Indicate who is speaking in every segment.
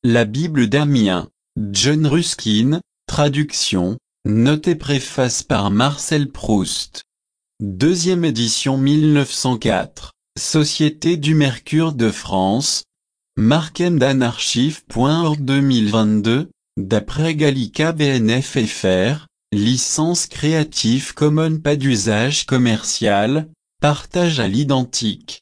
Speaker 1: La Bible d'Amiens, John Ruskin, traduction, note et préface par Marcel Proust. Deuxième édition 1904, Société du Mercure de France, markemdanarchive.org 2022, d'après Gallica BNF FR, licence Creative Commons pas d'usage commercial, partage à l'identique.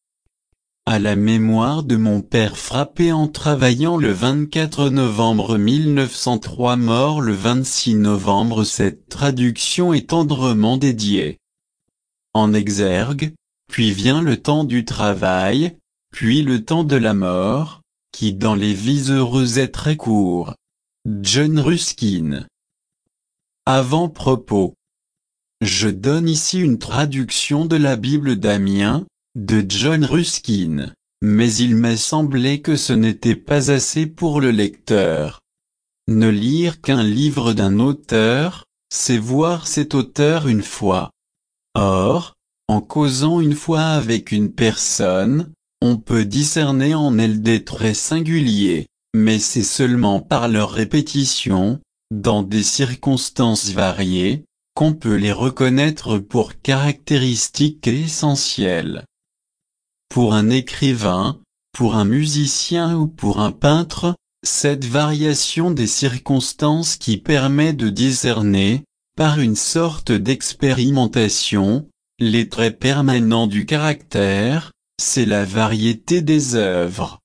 Speaker 1: À la mémoire de mon père frappé en travaillant le 24 novembre 1903 mort le 26 novembre. Cette traduction est tendrement dédiée. En exergue, puis vient le temps du travail, puis le temps de la mort, qui dans les vies heureuses est très court. John Ruskin. Avant-propos. Je donne ici une traduction de la Bible d'Amiens, de John Ruskin, mais il m'a semblé que ce n'était pas assez pour le lecteur. Ne lire qu'un livre d'un auteur, c'est voir cet auteur une fois. Or, en causant une fois avec une personne, on peut discerner en elle des traits singuliers, mais c'est seulement par leur répétition, dans des circonstances variées, qu'on peut les reconnaître pour caractéristiques essentielles. Pour un écrivain, pour un musicien ou pour un peintre, cette variation des circonstances qui permet de discerner, par une sorte d'expérimentation, les traits permanents du caractère, c'est la variété des œuvres.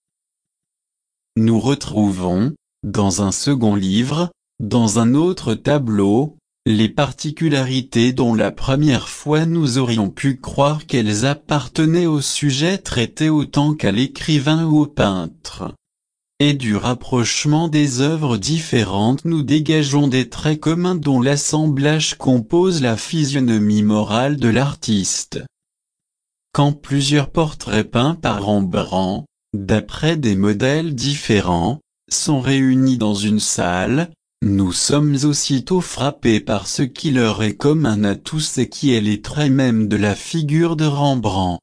Speaker 1: Nous retrouvons, dans un second livre, dans un autre tableau, les particularités dont la première fois nous aurions pu croire qu'elles appartenaient au sujet traité autant qu'à l'écrivain ou au peintre. Et du rapprochement des œuvres différentes nous dégageons des traits communs dont l'assemblage compose la physionomie morale de l'artiste. Quand plusieurs portraits peints par Rembrandt, d'après des modèles différents, sont réunis dans une salle, nous sommes aussitôt frappés par ce qui leur est commun à tous et qui est les traits mêmes de la figure de Rembrandt.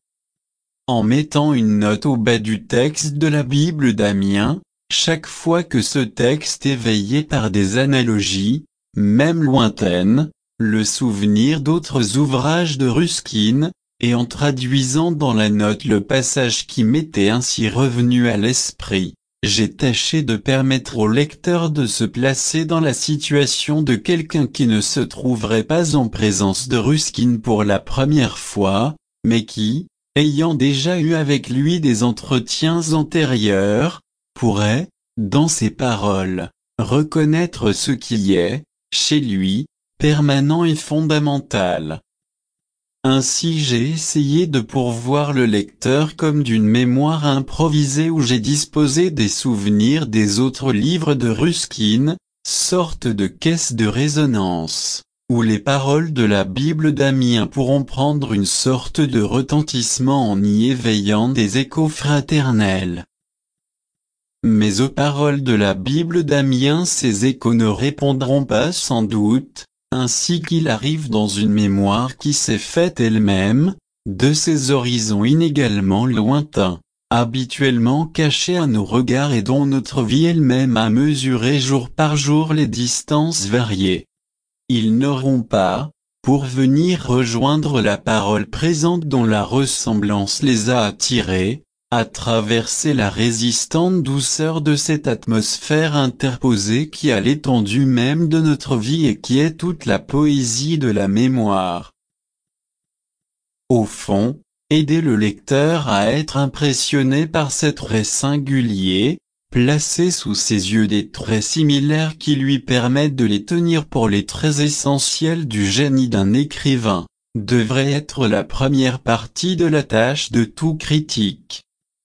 Speaker 1: En mettant une note au bas du texte de la Bible d'Amiens, chaque fois que ce texte est éveillé par des analogies, même lointaines, le souvenir d'autres ouvrages de Ruskin, et en traduisant dans la note le passage qui m'était ainsi revenu à l'esprit, j'ai tâché de permettre au lecteur de se placer dans la situation de quelqu'un qui ne se trouverait pas en présence de Ruskin pour la première fois, mais qui, ayant déjà eu avec lui des entretiens antérieurs, pourrait, dans ses paroles, reconnaître ce qui est, chez lui, permanent et fondamental. Ainsi j'ai essayé de pourvoir le lecteur comme d'une mémoire improvisée où j'ai disposé des souvenirs des autres livres de Ruskin, sorte de caisse de résonance, où les paroles de la Bible d'Amiens pourront prendre une sorte de retentissement en y éveillant des échos fraternels. Mais aux paroles de la Bible d'Amiens ces échos ne répondront pas sans doute, ainsi qu'il arrive dans une mémoire qui s'est faite elle-même, de ces horizons inégalement lointains, habituellement cachés à nos regards et dont notre vie elle-même a mesuré jour par jour les distances variées. Ils n'auront pas, pour venir rejoindre la parole présente dont la ressemblance les a attirés, à traverser la résistante douceur de cette atmosphère interposée qui a l'étendue même de notre vie et qui est toute la poésie de la mémoire. Au fond, aider le lecteur à être impressionné par ces traits singuliers, placer sous ses yeux des traits similaires qui lui permettent de les tenir pour les traits essentiels du génie d'un écrivain, devrait être la première partie de la tâche de tout critique.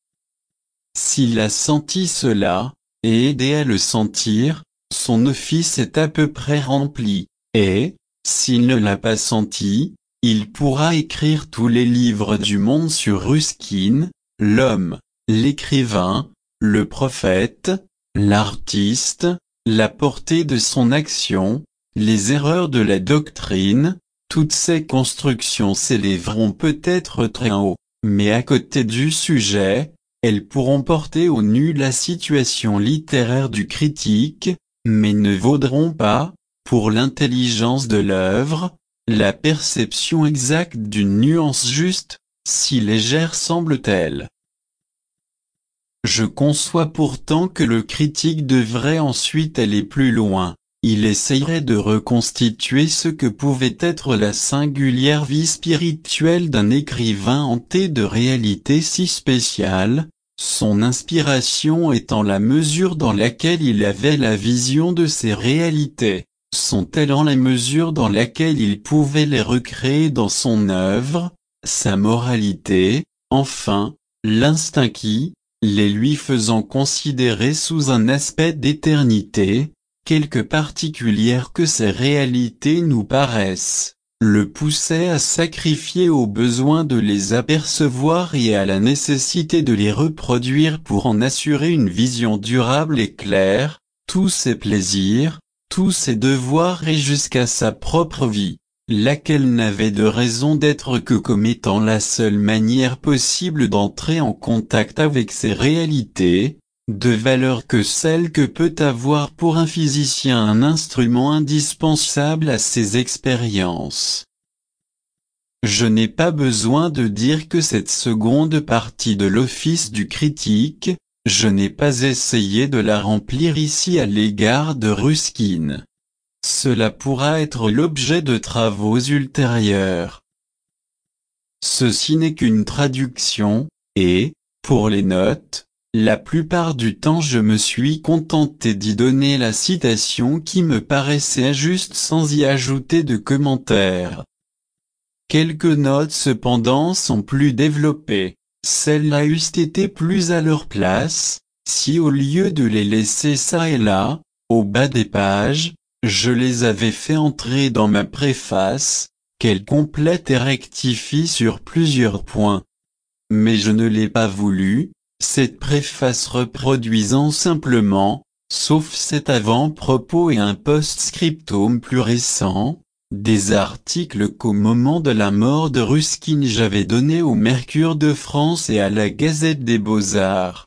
Speaker 1: S'il a senti cela, et aidé à le sentir, son office est à peu près rempli, et, s'il ne l'a pas senti, il pourra écrire tous les livres du monde sur Ruskin, l'homme, l'écrivain, le prophète, l'artiste, la portée de son action, les erreurs de la doctrine, toutes ces constructions s'élèveront peut-être très haut, mais à côté du sujet, elles pourront porter au nu la situation littéraire du critique, mais ne vaudront pas, pour l'intelligence de l'œuvre, la perception exacte d'une nuance juste, si légère semble-t-elle. Je conçois pourtant que le critique devrait ensuite aller plus loin. Il essayerait de reconstituer ce que pouvait être la singulière vie spirituelle d'un écrivain hanté de réalités si spéciales, son inspiration étant la mesure dans laquelle il avait la vision de ces réalités, son talent la mesure dans laquelle il pouvait les recréer dans son œuvre, sa moralité, enfin, l'instinct qui, les lui faisant considérer sous un aspect d'éternité, quelque particulière que ces réalités nous paraissent, le poussait à sacrifier au besoin de les apercevoir et à la nécessité de les reproduire pour en assurer une vision durable et claire, tous ses plaisirs, tous ses devoirs et jusqu'à sa propre vie, laquelle n'avait de raison d'être que comme étant la seule manière possible d'entrer en contact avec ces réalités, de valeur que celle que peut avoir pour un physicien un instrument indispensable à ses expériences. Je n'ai pas besoin de dire que cette seconde partie de l'office du critique, je n'ai pas essayé de la remplir ici à l'égard de Ruskin. Cela pourra être l'objet de travaux ultérieurs. Ceci n'est qu'une traduction, et, pour les notes, la plupart du temps je me suis contenté d'y donner la citation qui me paraissait juste sans y ajouter de commentaires. Quelques notes cependant sont plus développées, celles-là eussent été plus à leur place, si au lieu de les laisser çà et là, au bas des pages, je les avais fait entrer dans ma préface, qu'elle complète et rectifie sur plusieurs points. Mais je ne l'ai pas voulu, cette préface reproduisant simplement, sauf cet avant-propos et un post-scriptum plus récent, des articles qu'au moment de la mort de Ruskin j'avais donnés au Mercure de France et à la Gazette des Beaux-Arts.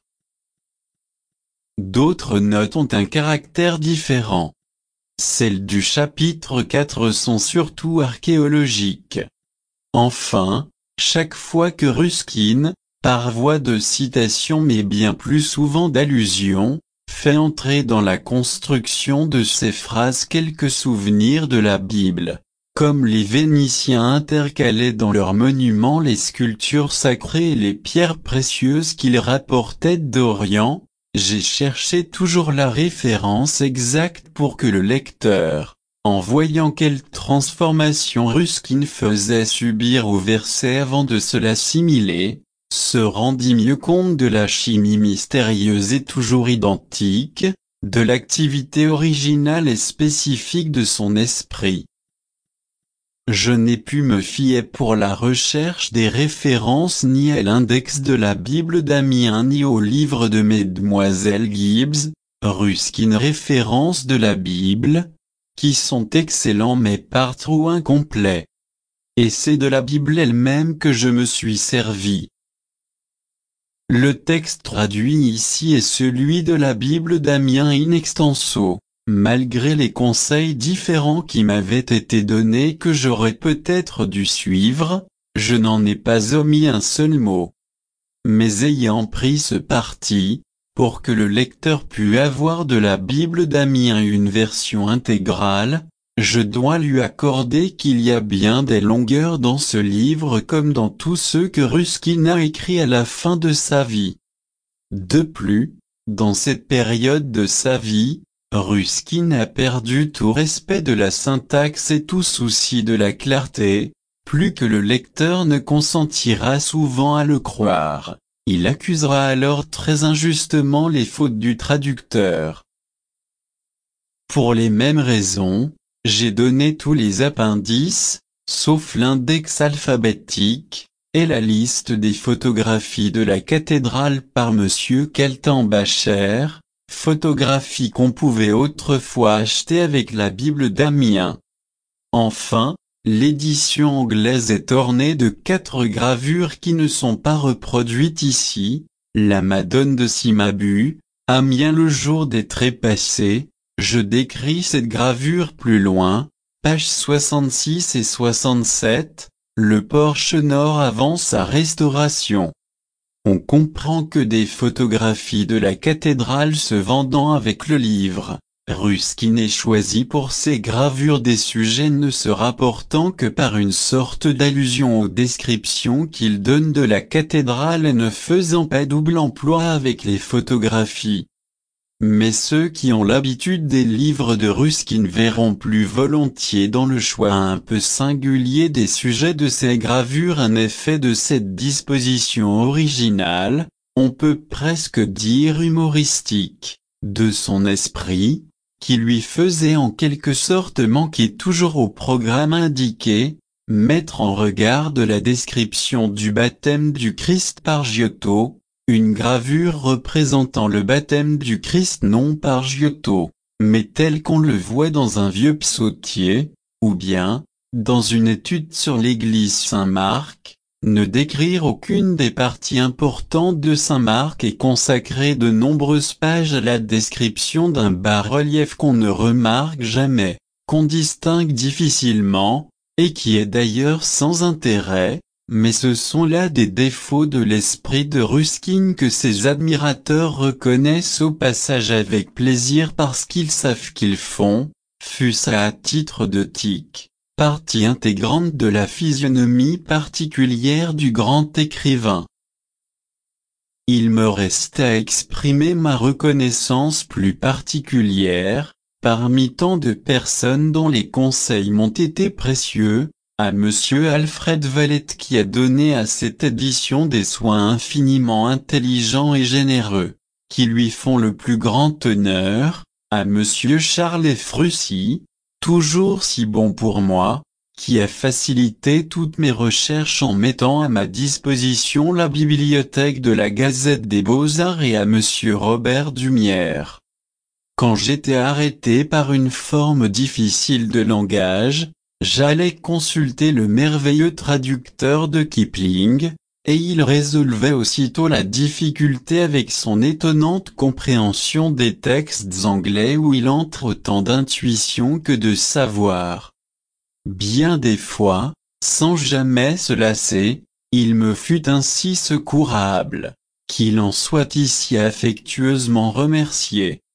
Speaker 1: D'autres notes ont un caractère différent. Celles du chapitre 4 sont surtout archéologiques. Enfin, chaque fois que Ruskin, par voie de citation mais bien plus souvent d'allusion, fait entrer dans la construction de ces phrases quelques souvenirs de la Bible, comme les Vénitiens intercalaient dans leurs monuments les sculptures sacrées et les pierres précieuses qu'ils rapportaient d'Orient, j'ai cherché toujours la référence exacte pour que le lecteur, en voyant quelle transformation Ruskin faisait subir au verset avant de se l'assimiler, se rendit mieux compte de la chimie mystérieuse et toujours identique, de l'activité originale et spécifique de son esprit. Je n'ai pu me fier pour la recherche des références ni à l'index de la Bible d'Amiens ni au livre de Mademoiselle Gibbs, Ruskin références de la Bible, qui sont excellents mais par trop incomplets. Et c'est de la Bible elle-même que je me suis servi. Le texte traduit ici est celui de la Bible d'Amiens in extenso. Malgré les conseils différents qui m'avaient été donnés que j'aurais peut-être dû suivre, je n'en ai pas omis un seul mot. Mais ayant pris ce parti, pour que le lecteur pût avoir de la Bible d'Amiens une version intégrale, je dois lui accorder qu'il y a bien des longueurs dans ce livre comme dans tous ceux que Ruskin a écrits à la fin de sa vie. De plus, dans cette période de sa vie, Ruskin a perdu tout respect de la syntaxe et tout souci de la clarté, plus que le lecteur ne consentira souvent à le croire. Il accusera alors très injustement les fautes du traducteur. Pour les mêmes raisons, j'ai donné tous les appendices, sauf l'index alphabétique, et la liste des photographies de la cathédrale par Monsieur Kaltenbacher, photographies qu'on pouvait autrefois acheter avec la Bible d'Amiens. Enfin, l'édition anglaise est ornée de 4 gravures qui ne sont pas reproduites ici, La Madone de Cimabue, Amiens le jour des trépassés, je décris cette gravure plus loin, pages 66 et 67, le porche nord avant sa restauration. On comprend que des photographies de la cathédrale se vendant avec le livre, Ruskin est choisi pour ses gravures des sujets ne se rapportant que par une sorte d'allusion aux descriptions qu'il donne de la cathédrale et ne faisant pas double emploi avec les photographies. Mais ceux qui ont l'habitude des livres de Ruskin verront plus volontiers dans le choix un peu singulier des sujets de ces gravures un effet de cette disposition originale, on peut presque dire humoristique, de son esprit, qui lui faisait en quelque sorte manquer toujours au programme indiqué, mettre en regard de la description du baptême du Christ par Giotto, une gravure représentant le baptême du Christ non par Giotto, mais tel qu'on le voit dans un vieux psautier, ou bien, dans une étude sur l'église Saint-Marc, ne décrire aucune des parties importantes de Saint-Marc et consacrer de nombreuses pages à la description d'un bas-relief qu'on ne remarque jamais, qu'on distingue difficilement, et qui est d'ailleurs sans intérêt. Mais ce sont là des défauts de l'esprit de Ruskin que ses admirateurs reconnaissent au passage avec plaisir parce qu'ils savent qu'ils font, fût-ce à titre de tic, partie intégrante de la physionomie particulière du grand écrivain. Il me reste à exprimer ma reconnaissance plus particulière, parmi tant de personnes dont les conseils m'ont été précieux, à Monsieur Alfred Valette qui a donné à cette édition des soins infiniment intelligents et généreux, qui lui font le plus grand honneur, à Monsieur Charles Frussy, toujours si bon pour moi, qui a facilité toutes mes recherches en mettant à ma disposition la bibliothèque de la Gazette des Beaux-Arts et à Monsieur Robert Dumière. Quand j'étais arrêté par une forme difficile de langage, j'allais consulter le merveilleux traducteur de Kipling, et il résolvait aussitôt la difficulté avec son étonnante compréhension des textes anglais où il entre autant d'intuition que de savoir. Bien des fois, sans jamais se lasser, il me fut ainsi secourable, qu'il en soit ici affectueusement remercié.